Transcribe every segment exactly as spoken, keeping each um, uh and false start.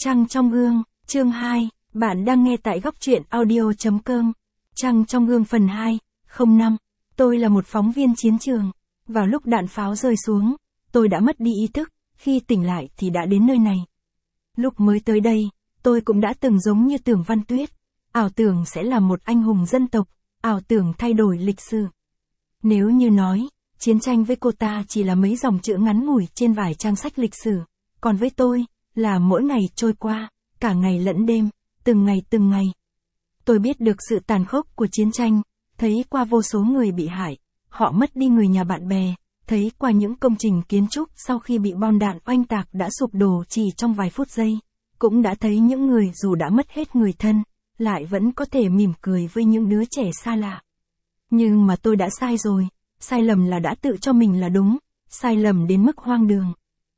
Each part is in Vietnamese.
Trăng trong gương, chương hai, bạn đang nghe tại góc truyện audio.com. Trăng trong gương phần hai, không năm. Tôi là một phóng viên chiến trường. Vào lúc đạn pháo rơi xuống, tôi đã mất đi ý thức, khi tỉnh lại thì đã đến nơi này. Lúc mới tới đây, tôi cũng đã từng giống như Tưởng Văn Tuyết, ảo tưởng sẽ là một anh hùng dân tộc, ảo tưởng thay đổi lịch sử. Nếu như nói, chiến tranh với cô ta chỉ là mấy dòng chữ ngắn ngủi trên vài trang sách lịch sử, còn với tôi, là mỗi ngày trôi qua, cả ngày lẫn đêm, từng ngày từng ngày. Tôi biết được sự tàn khốc của chiến tranh, thấy qua vô số người bị hại, họ mất đi người nhà bạn bè, thấy qua những công trình kiến trúc sau khi bị bom đạn oanh tạc đã sụp đổ chỉ trong vài phút giây, cũng đã thấy những người dù đã mất hết người thân, lại vẫn có thể mỉm cười với những đứa trẻ xa lạ. Nhưng mà tôi đã sai rồi, sai lầm là đã tự cho mình là đúng, sai lầm đến mức hoang đường.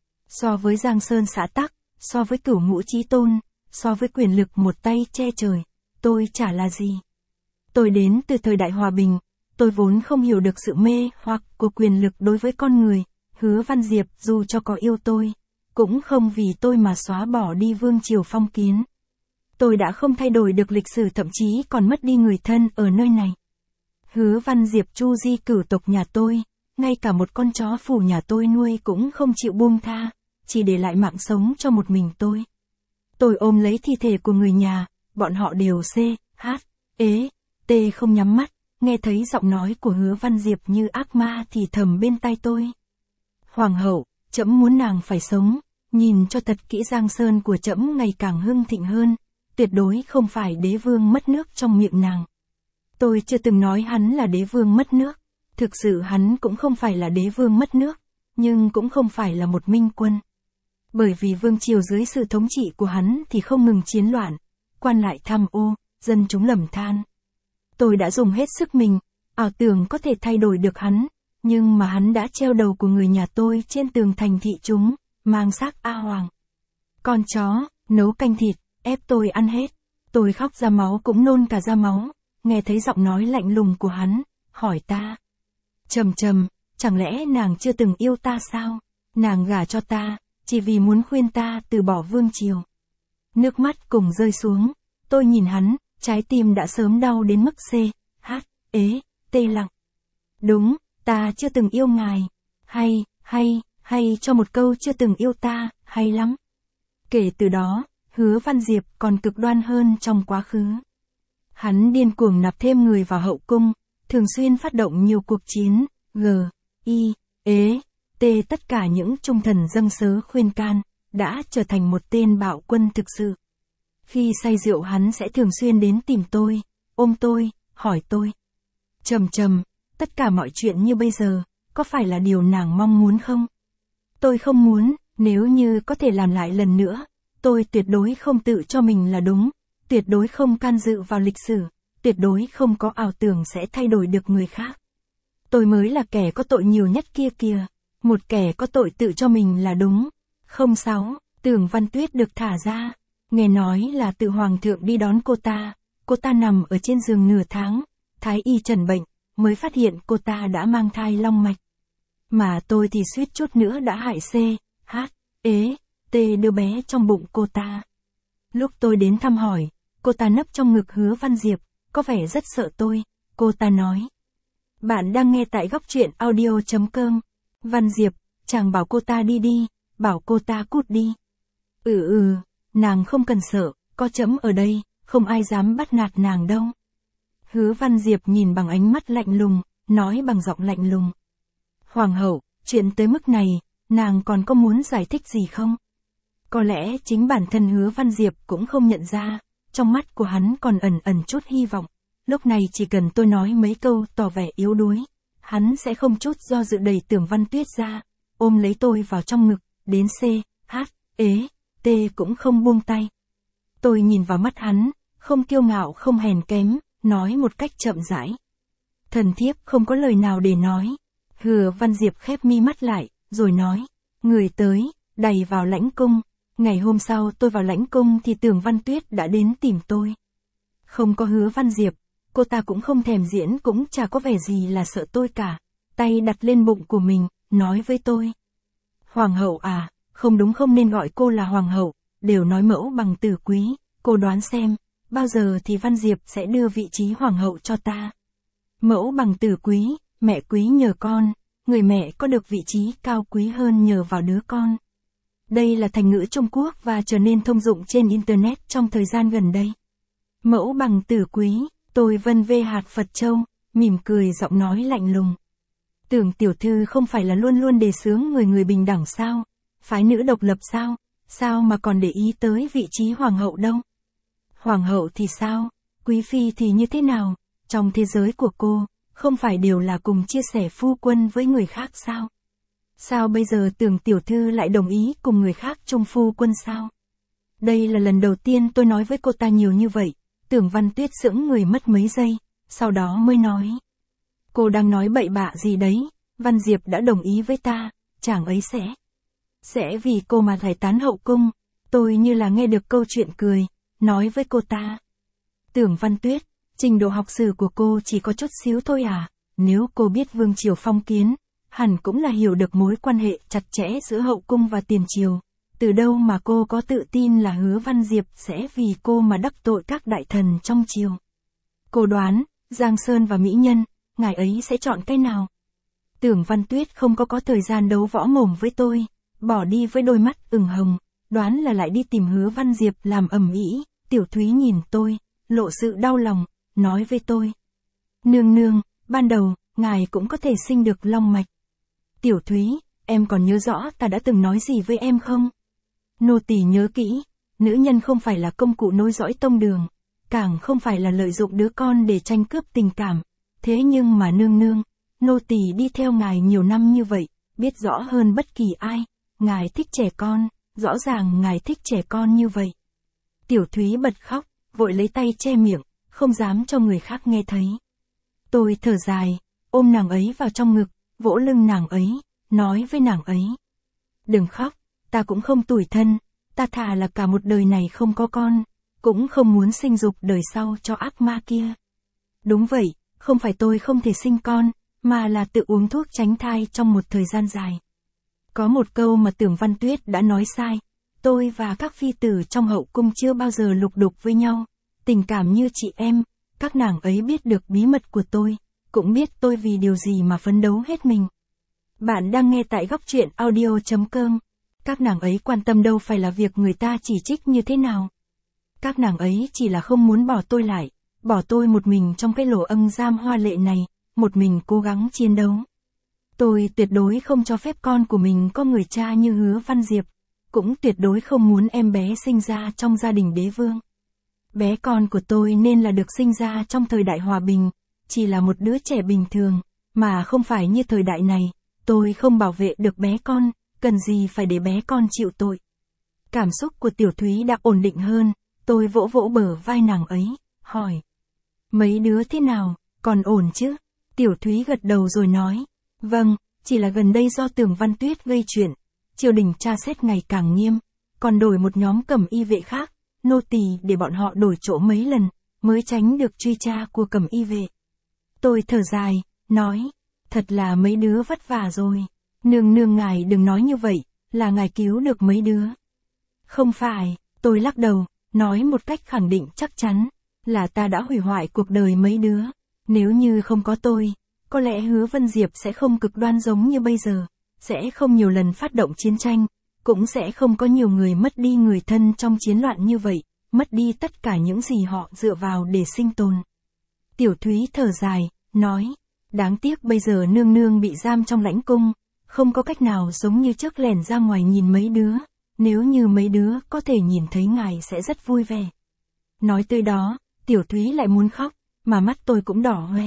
So với Giang Sơn xã tắc, so với Cửu Ngũ Chí Tôn, so với quyền lực một tay che trời, tôi chả là gì. Tôi đến từ thời đại hòa bình, tôi vốn không hiểu được sự mê hoặc của quyền lực đối với con người. Hứa Văn Diệp dù cho có yêu tôi, cũng không vì tôi mà xóa bỏ đi vương triều phong kiến. Tôi đã không thay đổi được lịch sử, thậm chí còn mất đi người thân ở nơi này. Hứa Văn Diệp chu di cửu tộc nhà tôi, ngay cả một con chó phủ nhà tôi nuôi cũng không chịu buông tha, chỉ để lại mạng sống cho một mình tôi. Tôi ôm lấy thi thể của người nhà, bọn họ đều C, H, ế, T không nhắm mắt, nghe thấy giọng nói của Hứa Văn Diệp như ác ma thì thầm bên tai tôi. Hoàng hậu, trẫm muốn nàng phải sống, nhìn cho thật kỹ Giang Sơn của trẫm ngày càng hưng thịnh hơn, tuyệt đối không phải đế vương mất nước trong miệng nàng. Tôi chưa từng nói hắn là đế vương mất nước, thực sự hắn cũng không phải là đế vương mất nước, nhưng cũng không phải là một minh quân. Bởi vì vương triều dưới sự thống trị của hắn thì không ngừng chiến loạn, quan lại tham ô, dân chúng lầm than. Tôi đã dùng hết sức mình, ảo tưởng có thể thay đổi được hắn, nhưng mà hắn đã treo đầu của người nhà tôi trên tường thành thị chúng, mang xác A Hoàng. Con chó, nấu canh thịt, ép tôi ăn hết. Tôi khóc ra máu cũng nôn cả ra máu, nghe thấy giọng nói lạnh lùng của hắn, hỏi ta. Trầm trầm, chẳng lẽ nàng chưa từng yêu ta sao? Nàng gả cho ta, chỉ vì muốn khuyên ta từ bỏ vương triều. Nước mắt cùng rơi xuống, tôi nhìn hắn, trái tim đã sớm đau đến mức C, H, ế, T lặng. Đúng, ta chưa từng yêu ngài. Hay, hay, hay cho một câu chưa từng yêu ta, hay lắm. Kể từ đó, Hứa Văn Diệp còn cực đoan hơn trong quá khứ. Hắn điên cuồng nạp thêm người vào hậu cung, thường xuyên phát động nhiều cuộc chiến, G, I, ế, T tất cả những trung thần dâng sớ khuyên can, đã trở thành một tên bạo quân thực sự. Khi say rượu hắn sẽ thường xuyên đến tìm tôi, ôm tôi, hỏi tôi. Trầm trầm, tất cả mọi chuyện như bây giờ, có phải là điều nàng mong muốn không? Tôi không muốn, nếu như có thể làm lại lần nữa, tôi tuyệt đối không tự cho mình là đúng, tuyệt đối không can dự vào lịch sử, tuyệt đối không có ảo tưởng sẽ thay đổi được người khác. Tôi mới là kẻ có tội nhiều nhất kia kìa, một kẻ có tội tự cho mình là đúng. Không sáu, Tưởng Văn Tuyết được thả ra, nghe nói là tự hoàng thượng đi đón cô ta, cô ta nằm ở trên giường nửa tháng, thái y trần bệnh, mới phát hiện cô ta đã mang thai long mạch. Mà tôi thì suýt chút nữa đã hại C, H, ế, T đứa bé trong bụng cô ta. Lúc tôi đến thăm hỏi, cô ta nấp trong ngực Hứa Văn Diệp, có vẻ rất sợ tôi, cô ta nói. Bạn đang nghe tại góc truyện audio.com. Văn Diệp, chàng bảo cô ta đi đi, bảo cô ta cút đi. Ừ ừ, nàng không cần sợ, có trẫm ở đây, không ai dám bắt nạt nàng đâu. Hứa Văn Diệp nhìn bằng ánh mắt lạnh lùng, nói bằng giọng lạnh lùng. Hoàng hậu, chuyện tới mức này, nàng còn có muốn giải thích gì không? Có lẽ chính bản thân Hứa Văn Diệp cũng không nhận ra, trong mắt của hắn còn ẩn ẩn chút hy vọng. Lúc này chỉ cần tôi nói mấy câu tỏ vẻ yếu đuối, hắn sẽ không chút do dự đẩy Tưởng Văn Tuyết ra, ôm lấy tôi vào trong ngực, đến C, H, ế, T cũng không buông tay. Tôi nhìn vào mắt hắn, không kiêu ngạo không hèn kém, nói một cách chậm rãi. Thần thiếp không có lời nào để nói. Hứa Văn Diệp khép mi mắt lại, rồi nói, người tới, đẩy vào lãnh cung. Ngày hôm sau tôi vào lãnh cung thì Tưởng Văn Tuyết đã đến tìm tôi. Không có Hứa Văn Diệp, cô ta cũng không thèm diễn, cũng chả có vẻ gì là sợ tôi cả. Tay đặt lên bụng của mình, nói với tôi. Hoàng hậu à, không đúng, không nên gọi cô là hoàng hậu, đều nói mẫu bằng tử quý, cô đoán xem, bao giờ thì Văn Diệp sẽ đưa vị trí hoàng hậu cho ta. Mẫu bằng tử quý, mẹ quý nhờ con, người mẹ có được vị trí cao quý hơn nhờ vào đứa con. Đây là thành ngữ Trung Quốc và trở nên thông dụng trên Internet trong thời gian gần đây. Mẫu bằng tử quý, tôi vân vê hạt Phật Châu, mỉm cười giọng nói lạnh lùng. Tưởng tiểu thư không phải là luôn luôn đề xướng người người bình đẳng sao? Phái nữ độc lập sao? Sao mà còn để ý tới vị trí hoàng hậu đâu? Hoàng hậu thì sao? Quý phi thì như thế nào? Trong thế giới của cô, không phải đều là cùng chia sẻ phu quân với người khác sao? Sao bây giờ Tưởng tiểu thư lại đồng ý cùng người khác chung phu quân sao? Đây là lần đầu tiên tôi nói với cô ta nhiều như vậy. Tưởng Văn Tuyết sững người mất mấy giây, sau đó mới nói. Cô đang nói bậy bạ gì đấy, Văn Diệp đã đồng ý với ta, chàng ấy sẽ. Sẽ vì cô mà giải tán hậu cung. Tôi như là nghe được câu chuyện cười, nói với cô ta. Tưởng Văn Tuyết, trình độ học sử của cô chỉ có chút xíu thôi à, nếu cô biết Vương Triều phong kiến, hẳn cũng là hiểu được mối quan hệ chặt chẽ giữa hậu cung và tiền triều. Từ đâu mà cô có tự tin là Hứa Văn Diệp sẽ vì cô mà đắc tội các đại thần trong triều? Cô đoán, Giang Sơn và Mỹ Nhân, ngài ấy sẽ chọn cái nào? Tưởng Văn Tuyết không có có thời gian đấu võ mồm với tôi, bỏ đi với đôi mắt ửng hồng, đoán là lại đi tìm Hứa Văn Diệp làm ầm ĩ. Tiểu Thúy nhìn tôi, lộ sự đau lòng, nói với tôi. Nương nương, ban đầu, ngài cũng có thể sinh được long mạch. Tiểu Thúy, em còn nhớ rõ ta đã từng nói gì với em không? Nô tỳ nhớ kỹ, nữ nhân không phải là công cụ nối dõi tông đường, càng không phải là lợi dụng đứa con để tranh cướp tình cảm. Thế nhưng mà nương nương, nô tỳ đi theo ngài nhiều năm như vậy, biết rõ hơn bất kỳ ai, ngài thích trẻ con, rõ ràng ngài thích trẻ con như vậy. Tiểu Thúy bật khóc, vội lấy tay che miệng, không dám cho người khác nghe thấy. Tôi thở dài, ôm nàng ấy vào trong ngực, vỗ lưng nàng ấy, nói với nàng ấy. Đừng khóc, ta cũng không tủi thân, ta thà là cả một đời này không có con, cũng không muốn sinh dục đời sau cho ác ma kia. Đúng vậy, không phải tôi không thể sinh con, mà là tự uống thuốc tránh thai trong một thời gian dài. Có một câu mà Tưởng Văn Tuyết đã nói sai, tôi và các phi tử trong hậu cung chưa bao giờ lục đục với nhau, tình cảm như chị em, các nàng ấy biết được bí mật của tôi, cũng biết tôi vì điều gì mà phấn đấu hết mình. Bạn đang nghe tại góc truyện audio chấm com. Các nàng ấy quan tâm đâu phải là việc người ta chỉ trích như thế nào. Các nàng ấy chỉ là không muốn bỏ tôi lại, bỏ tôi một mình trong cái lỗ âng giam hoa lệ này, một mình cố gắng chiến đấu. Tôi tuyệt đối không cho phép con của mình có người cha như Hứa Văn Diệp, cũng tuyệt đối không muốn em bé sinh ra trong gia đình đế vương. Bé con của tôi nên là được sinh ra trong thời đại hòa bình, chỉ là một đứa trẻ bình thường, mà không phải như thời đại này, tôi không bảo vệ được bé con, cần gì phải để bé con chịu tội. Cảm xúc của Tiểu Thúy đã ổn định hơn, tôi vỗ vỗ bờ vai nàng ấy, hỏi. Mấy đứa thế nào, còn ổn chứ? Tiểu Thúy gật đầu rồi nói. Vâng, chỉ là gần đây do Tưởng Văn Tuyết gây chuyện, triều đình tra xét ngày càng nghiêm, còn đổi một nhóm cẩm y vệ khác, nô tỳ để bọn họ đổi chỗ mấy lần, mới tránh được truy tra của cẩm y vệ. Tôi thở dài, nói, thật là mấy đứa vất vả rồi. Nương nương ngài đừng nói như vậy, là ngài cứu được mấy đứa. Không phải, tôi lắc đầu, nói một cách khẳng định chắc chắn, là ta đã hủy hoại cuộc đời mấy đứa. Nếu như không có tôi, có lẽ Hứa Văn Diệp sẽ không cực đoan giống như bây giờ, sẽ không nhiều lần phát động chiến tranh, cũng sẽ không có nhiều người mất đi người thân trong chiến loạn như vậy, mất đi tất cả những gì họ dựa vào để sinh tồn. Tiểu Thúy thở dài, nói, đáng tiếc bây giờ nương nương bị giam trong lãnh cung, không có cách nào giống như trước lẻn ra ngoài nhìn mấy đứa, nếu như mấy đứa có thể nhìn thấy ngài sẽ rất vui vẻ. Nói tới đó, Tiểu Thúy lại muốn khóc, mà mắt tôi cũng đỏ hoe.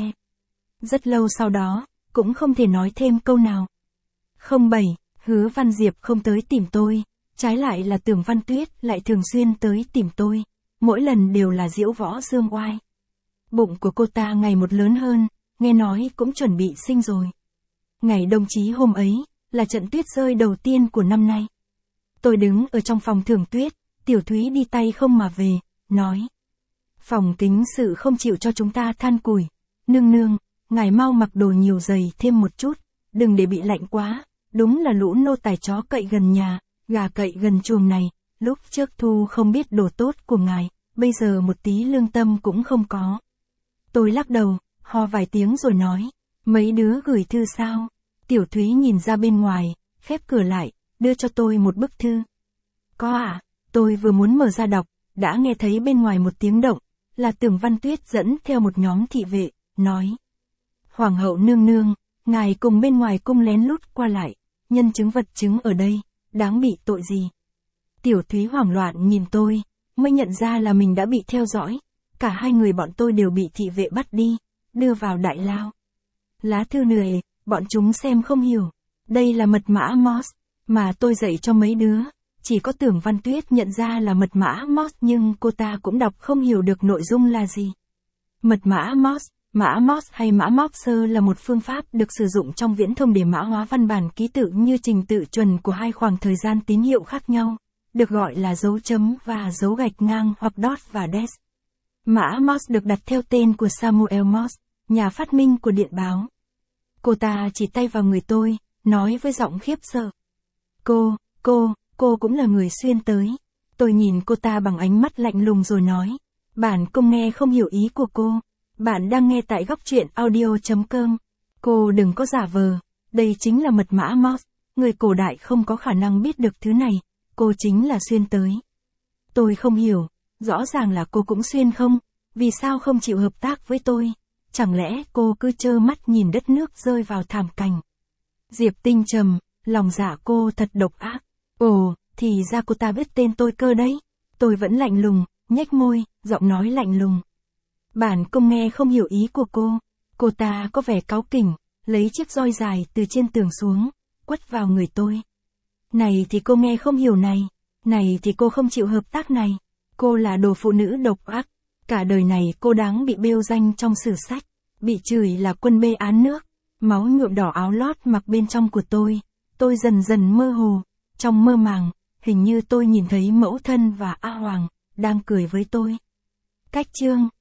Rất lâu sau đó, cũng không thể nói thêm câu nào. Không bảy, Hứa Văn Diệp không tới tìm tôi, trái lại là Tưởng Văn Tuyết lại thường xuyên tới tìm tôi, mỗi lần đều là diễu võ dương oai. Bụng của cô ta ngày một lớn hơn, nghe nói cũng chuẩn bị sinh rồi. Ngày đồng chí hôm ấy, là trận tuyết rơi đầu tiên của năm nay. Tôi đứng ở trong phòng thưởng tuyết, Tiểu Thúy đi tay không mà về, nói. Phòng kính sự không chịu cho chúng ta than củi. Nương nương, ngài mau mặc đồ nhiều giày thêm một chút, đừng để bị lạnh quá. Đúng là lũ nô tài chó cậy gần nhà, gà cậy gần chuồng này, lúc trước thu không biết đồ tốt của ngài, bây giờ một tí lương tâm cũng không có. Tôi lắc đầu, ho vài tiếng rồi nói, mấy đứa gửi thư sao? Tiểu Thúy nhìn ra bên ngoài, khép cửa lại, đưa cho tôi một bức thư. Có à, tôi vừa muốn mở ra đọc, đã nghe thấy bên ngoài một tiếng động, là Tưởng Văn Tuyết dẫn theo một nhóm thị vệ, nói. Hoàng hậu nương nương, ngài cùng bên ngoài cung lén lút qua lại, nhân chứng vật chứng ở đây, đáng bị tội gì? Tiểu Thúy hoảng loạn nhìn tôi, mới nhận ra là mình đã bị theo dõi, cả hai người bọn tôi đều bị thị vệ bắt đi, đưa vào đại lao. Lá thư này, bọn chúng xem không hiểu, đây là mật mã Morse, mà tôi dạy cho mấy đứa, chỉ có Tưởng Văn Tuyết nhận ra là mật mã Morse nhưng cô ta cũng đọc không hiểu được nội dung là gì. Mật mã Morse, mã Morse hay mã Morse là một phương pháp được sử dụng trong viễn thông để mã hóa văn bản ký tự như trình tự chuẩn của hai khoảng thời gian tín hiệu khác nhau, được gọi là dấu chấm và dấu gạch ngang hoặc dot và dash. Mã Morse được đặt theo tên của Samuel Morse, nhà phát minh của điện báo. Cô ta chỉ tay vào người tôi, nói với giọng khiếp sợ. Cô, cô, cô cũng là người xuyên tới. Tôi nhìn cô ta bằng ánh mắt lạnh lùng rồi nói. Bản cung nghe không hiểu ý của cô. Bạn đang nghe tại góc truyện audio chấm com. Cô đừng có giả vờ. Đây chính là mật mã Morse. Người cổ đại không có khả năng biết được thứ này. Cô chính là xuyên tới. Tôi không hiểu. Rõ ràng là cô cũng xuyên không? Vì sao không chịu hợp tác với tôi? Chẳng lẽ cô cứ trơ mắt nhìn đất nước rơi vào thảm cảnh? Diệp Tinh trầm, lòng dạ cô thật độc ác. Ồ, thì ra cô ta biết tên tôi cơ đấy. Tôi vẫn lạnh lùng, nhếch môi, giọng nói lạnh lùng. Bản cung nghe không hiểu ý của cô. Cô ta có vẻ cáu kỉnh, lấy chiếc roi dài từ trên tường xuống, quất vào người tôi. Này thì cô nghe không hiểu này, này thì cô không chịu hợp tác này. Cô là đồ phụ nữ độc ác. Cả đời này cô đáng bị bêu danh trong sử sách, bị chửi là quân bê án nước, máu nhuộm đỏ áo lót mặc bên trong của tôi. Tôi dần dần mơ hồ, trong mơ màng, hình như tôi nhìn thấy mẫu thân và A Hoàng, đang cười với tôi. Cách chương